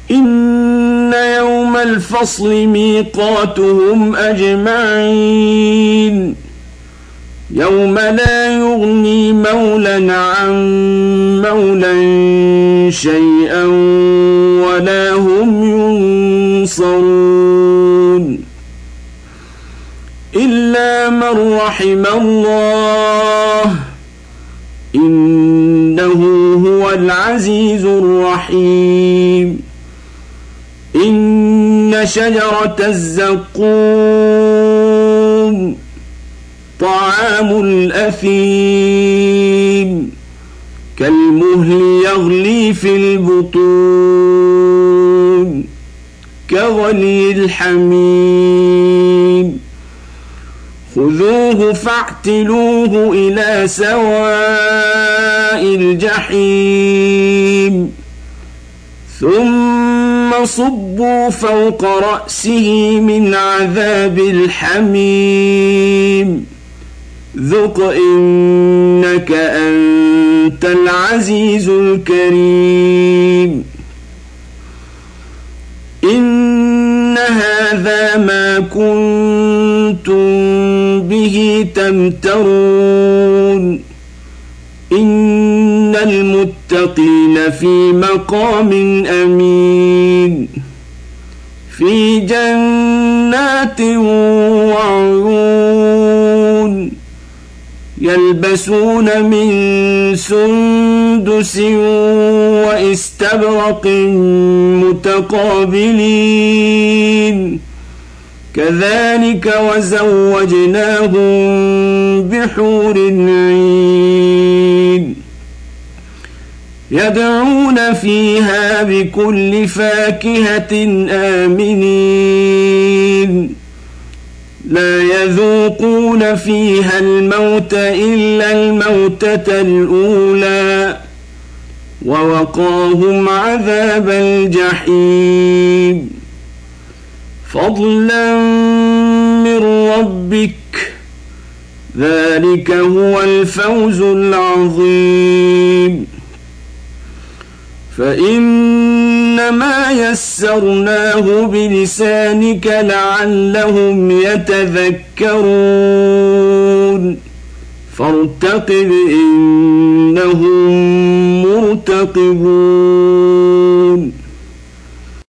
إن يوم الفصل ميقاتهم أجمعين يوم لا يغني مولى عن مولى شيئا ولا هم ينصرون إلا من رحم الله إنه هو العزيز الرحيم إن شجرة الزقوم طعام الأثيم كالمهل يغلي في البطون كغلي الحميم خذوه فاعتلوه إلى سواء الجحيم ثم صبوا فوق رأسه من عذاب الحميم ذق إنك أنت العزيز الكريم إن هذا ما كنتم به تمترون إن المتقين في مقام أمين في جنات وعيون يلبسون من سندس واستبرق متقابلين كذلك وزوجناهم بحور عين يدعون فيها بكل فاكهة آمنين لا يذوقون فيها الموت إلا الموتة الأولى ووقاهم عذاب الجحيم فضلا من ربك ذلك هو الفوز العظيم فإنما يسرناه بلسانك لعلهم يتذكرون فارتقب إنهم مرتقبون